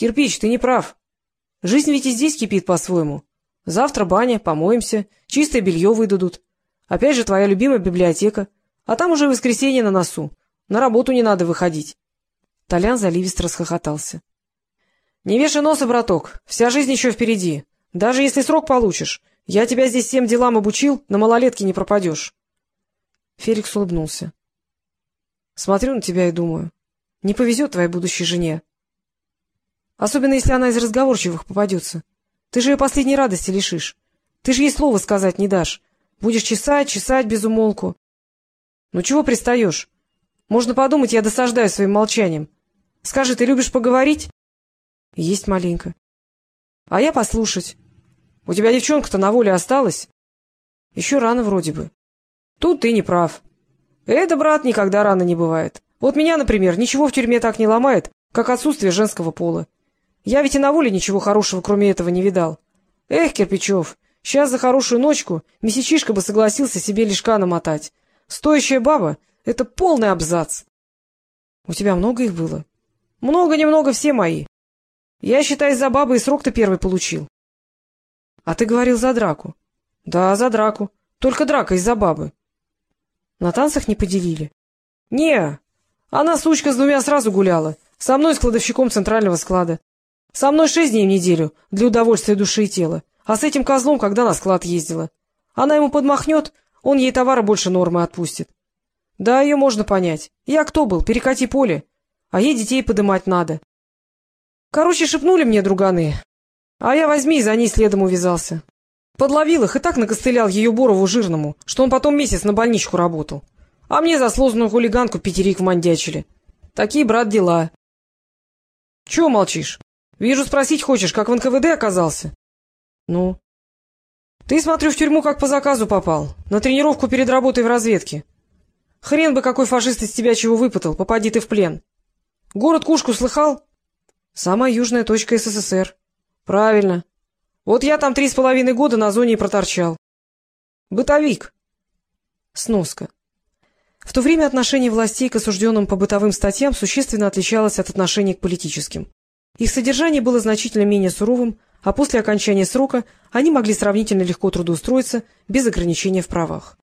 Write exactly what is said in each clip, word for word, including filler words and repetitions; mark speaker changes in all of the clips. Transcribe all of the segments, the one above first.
Speaker 1: Кирпич, ты не прав. Жизнь ведь и здесь кипит по-своему. Завтра баня, помоемся, чистое белье выдадут. Опять же твоя любимая библиотека. А там уже воскресенье на носу. На работу не надо выходить. Толян заливисто расхохотался. — Не вешай носа, браток, вся жизнь еще впереди. Даже если срок получишь, я тебя здесь всем делам обучил, на малолетке не пропадешь. Феликс улыбнулся. — Смотрю на тебя и думаю, не повезет твоей будущей жене. Особенно, если она из разговорчивых попадется. Ты же ее последней радости лишишь. Ты же ей слова сказать не дашь. Будешь чесать, чесать без умолку. Ну чего пристаешь? Можно подумать, я досаждаю своим молчанием. Скажи, ты любишь поговорить? Есть маленько. А я послушать. У тебя девчонка-то на воле осталась? Еще рано вроде бы. Тут ты не прав. Это, брат, никогда рано не бывает. Вот меня, например, ничего в тюрьме так не ломает, как отсутствие женского пола. Я ведь и на воле ничего хорошего, кроме этого, не видал. Эх, Кирпичев, сейчас за хорошую ночку месячишка бы согласился себе лишка намотать. Стоящая баба — это полный абзац. У тебя много их было? Много-немного все мои. Я, считай, за бабы и срок-то первый получил. А ты говорил за драку. Да, за драку. Только драка из-за бабы. На танцах не поделили? Не, она, сучка, с двумя сразу гуляла. Со мной с кладовщиком центрального склада. Со мной шесть дней в неделю для удовольствия души и тела. А с этим козлом, когда на склад ездила. Она ему подмахнет, он ей товара больше нормы отпустит. Да, ее можно понять. Я кто был? Перекати поле. А ей детей подымать надо. Короче, шепнули мне друганы. А я возьми и за ней следом увязался. Подловил их и так накостылял ее Борову жирному, что он потом месяц на больничку работал. А мне за слозную хулиганку пятерик вмандячили. Такие, брат, дела. Чего молчишь? Вижу, спросить хочешь, как в эн ка вэ дэ оказался? Ну? Ты, смотрю, в тюрьму как по заказу попал. На тренировку перед работой в разведке. Хрен бы какой фашист из тебя чего выпытал, попади ты в плен. Город Кушку слыхал? Самая южная точка эс эс эс эр. Правильно. Вот я там три с половиной года на зоне и проторчал. Бытовик. Сноска. В то время отношение властей к осужденным по бытовым статьям существенно отличалось от отношения к политическим. Их содержание было значительно менее суровым, а после окончания срока они могли сравнительно легко трудоустроиться без ограничения в правах.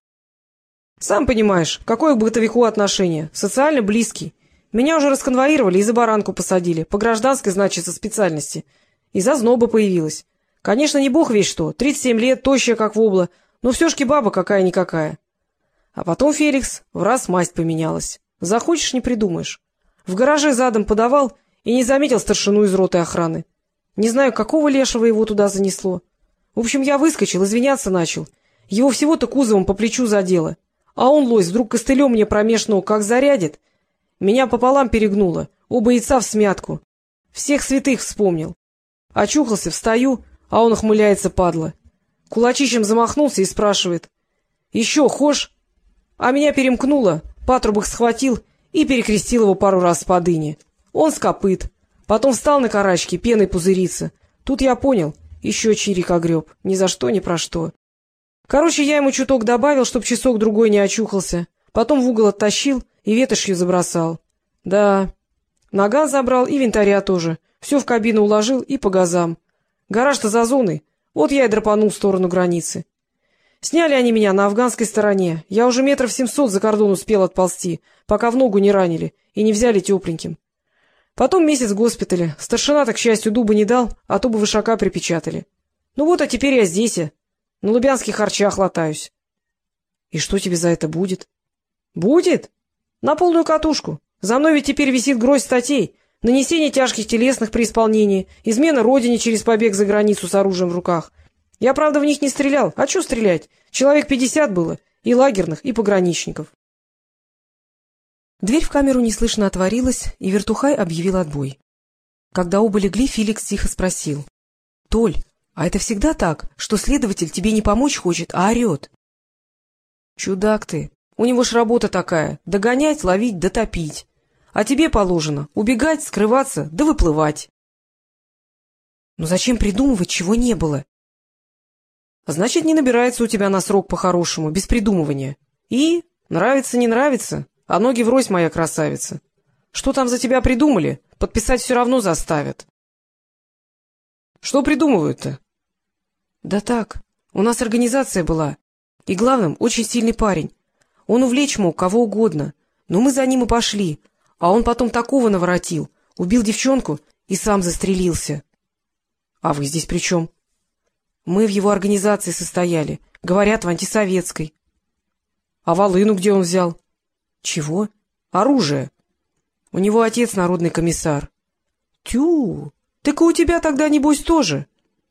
Speaker 1: Сам понимаешь, какое к бытовику отношение, социально близкий. Меня уже расконвоировали и за баранку посадили, по гражданской, значится, специальности. И зазноба появилась. Конечно, не бог весть что, тридцать семь лет, тощая как вобла, но все-шки баба какая-никакая. А потом, Феликс, в раз масть поменялась. Захочешь — не придумаешь. В гараже задом подавал и не заметил старшину из роты охраны. Не знаю, какого лешего его туда занесло. В общем, я выскочил, извиняться начал. Его всего-то кузовом по плечу задело. А он, лось, вдруг костылем мне промеж ног как зарядит. Меня пополам перегнуло, оба яйца всмятку. Всех святых вспомнил. Очухался, встаю, а он ухмыляется, падла. Кулачищем замахнулся и спрашивает: — Еще хошь? А меня перемкнуло, патрубок схватил и перекрестил его пару раз по дыне. Он с копыт. Потом встал на карачки, пеной пузырится. Тут я понял, еще чирик огреб, ни за что, ни про что. Короче, я ему чуток добавил, чтоб часок-другой не очухался. Потом в угол оттащил и ветошью забросал. Да, наган забрал и винтаря тоже. Все в кабину уложил и по газам. Гараж-то за зоной, вот я и драпанул в сторону границы. Сняли они меня на афганской стороне. Я уже метров семьсот за кордон успел отползти, пока в ногу не ранили и не взяли тепленьким. Потом месяц в госпитале. Старшина-то, к счастью, дуба не дал, а то бы вышака припечатали. Ну вот, а теперь я здесь, я на лубянских харчах латаюсь. И что тебе за это будет? Будет? На полную катушку. За мной ведь теперь висит гроздь статей. Нанесение тяжких телесных при исполнении, измена родине через побег за границу с оружием в руках. Я, правда, в них не стрелял. А что стрелять? Человек пятьдесят было. И лагерных, и пограничников. Дверь в камеру неслышно отворилась, и вертухай объявил отбой. Когда оба легли, Феликс тихо спросил: — Толь, а это всегда так, что следователь тебе не помочь хочет, а орет? — Чудак ты. У него ж работа такая — догонять, ловить, дотопить. А тебе положено убегать, скрываться, да выплывать. — Но зачем придумывать, чего не было? — Значит, не набирается у тебя на срок по-хорошему, без придумывания. И нравится, не нравится, а ноги врозь, моя красавица. Что там за тебя придумали, подписать все равно заставят. Что придумывают-то? — Да так, у нас организация была. И главным, очень сильный парень. Он увлечь мог кого угодно. Но мы за ним и пошли. А он потом такого наворотил. Убил девчонку и сам застрелился. — А вы здесь при чем? — Мы в его организации состояли. Говорят, в антисоветской. — А волыну где он взял? — Чего? — Оружие. У него отец народный комиссар. — Тю! Так и у тебя тогда, небось, тоже?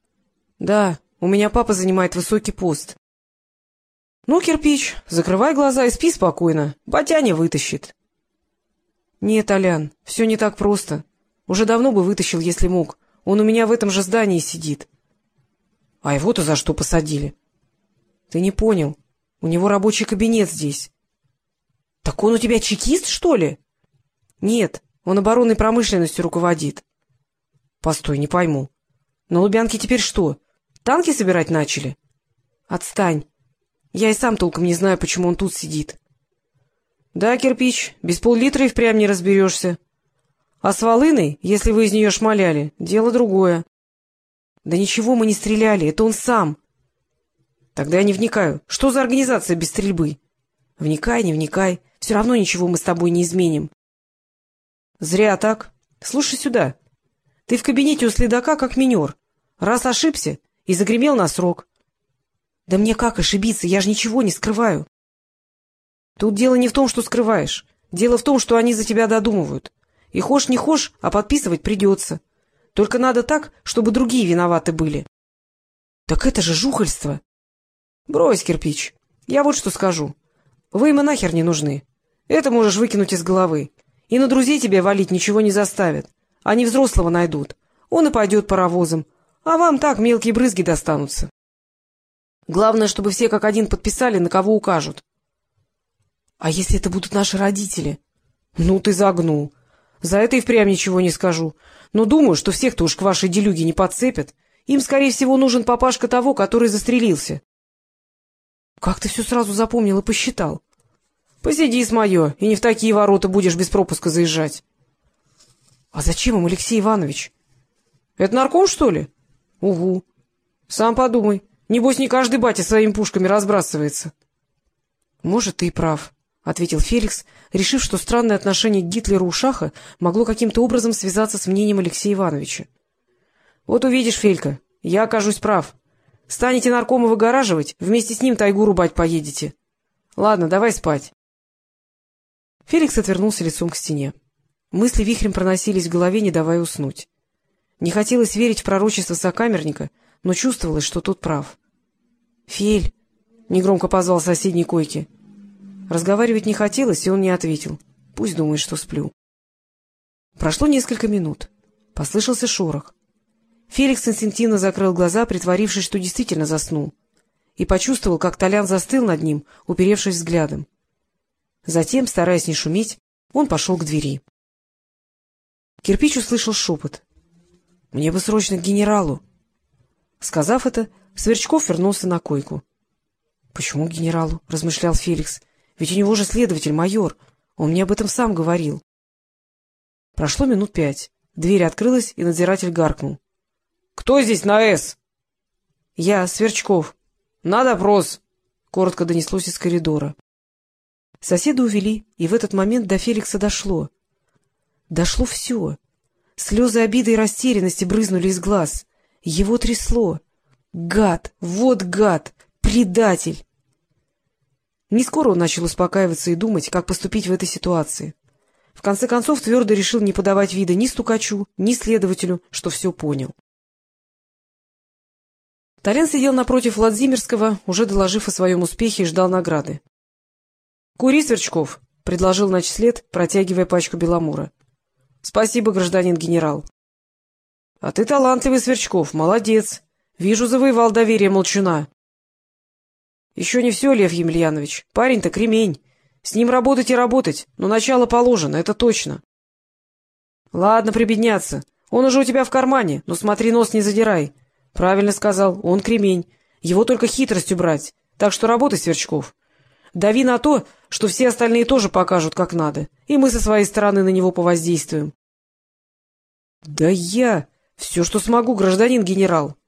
Speaker 1: — Да, у меня папа занимает высокий пост. — Ну, кирпич, закрывай глаза и спи спокойно. Батяня вытащит. — Нет, Толян, все не так просто. Уже давно бы вытащил, если мог. Он у меня в этом же здании сидит. — А его-то за что посадили? — Ты не понял. У него рабочий кабинет здесь. — Так он у тебя чекист, что ли? — Нет, он оборонной промышленностью руководит. — Постой, не пойму. На Лубянке теперь что, танки собирать начали? — Отстань. Я и сам толком не знаю, почему он тут сидит. — Да, кирпич, без пол-литра и впрямь не разберешься. А с волыной, если вы из нее шмаляли, дело другое. — Да ничего мы не стреляли, это он сам. — Тогда я не вникаю. Что за организация без стрельбы? — Вникай, не вникай. Все равно ничего мы с тобой не изменим. — Зря так. Слушай сюда. Ты в кабинете у следака как минер. Раз ошибся и загремел на срок. — Да мне как ошибиться? Я же ничего не скрываю. — Тут дело не в том, что скрываешь. Дело в том, что они за тебя додумывают. И хошь не хошь, а подписывать придется. Только надо так, чтобы другие виноваты были. — Так это же жухольство. — Брось, кирпич. Я вот что скажу. Вы им и нахер не нужны. Это можешь выкинуть из головы. И на друзей тебе валить ничего не заставят. Они взрослого найдут. Он и пойдет паровозом. А вам так мелкие брызги достанутся. Главное, чтобы все как один подписали, на кого укажут. — А если это будут наши родители? — Ну, ты загнул. За это и впрямь ничего не скажу. Но думаю, что всех-то уж к вашей делюге не подцепят. Им, скорее всего, нужен папашка того, который застрелился. — Как ты все сразу запомнил и посчитал? — Посиди с мое, и не в такие ворота будешь без пропуска заезжать. — А зачем им, Алексей Иванович? — Это нарком, что ли? — Угу. Сам подумай. Небось, не каждый батя своими пушками разбрасывается. — Может, ты и прав, — ответил Феликс, решив, что странное отношение к Гитлеру у Шаха могло каким-то образом связаться с мнением Алексея Ивановича. — Вот увидишь, Фелька, я окажусь прав. Станете наркома выгораживать, вместе с ним тайгу рубать поедете. Ладно, давай спать. Феликс отвернулся лицом к стене. Мысли вихрем проносились в голове, не давая уснуть. Не хотелось верить в пророчество сокамерника, но чувствовалось, что тот прав. — Фель! — негромко позвал с соседней койки. Разговаривать не хотелось, и он не ответил. Пусть думает, что сплю. Прошло несколько минут. Послышался шорох. Феликс инстинктивно закрыл глаза, притворившись, что действительно заснул, и почувствовал, как Толян застыл над ним, уперевшись взглядом. Затем, стараясь не шуметь, он пошел к двери. Кирпич услышал шепот. — Мне бы срочно к генералу. Сказав это, Сверчков вернулся на койку. — Почему к генералу? — размышлял Феликс. — Ведь у него же следователь, майор. Он мне об этом сам говорил. Прошло минут пять. Дверь открылась, и надзиратель гаркнул. — Кто здесь на «С»? — Я, Сверчков. — На допрос! — коротко донеслось из коридора. Соседа увели, и в этот момент до Феликса дошло. Дошло все. Слезы обиды и растерянности брызнули из глаз. Его трясло. Гад! Вот гад! Предатель! Не скоро он начал успокаиваться и думать, как поступить в этой ситуации. В конце концов твердо решил не подавать вида ни стукачу, ни следователю, что все понял. Толян сидел напротив Владимирского, уже доложив о своем успехе, и ждал награды. — Кури, Сверчков, — предложил начслед, протягивая пачку беломора. — Спасибо, гражданин генерал. — А ты талантливый, Сверчков, молодец. Вижу, завоевал доверие молчуна. — Еще не все, Лев Емельянович. Парень-то кремень. С ним работать и работать, но начало положено, это точно. — Ладно, прибедняться. Он уже у тебя в кармане, но смотри, нос не задирай. Правильно сказал, он кремень. Его только хитростью брать. Так что работай, Сверчков. Дави на то, что все остальные тоже покажут, как надо, и мы со своей стороны на него повоздействуем. — Да я... Все, что смогу, гражданин генерал.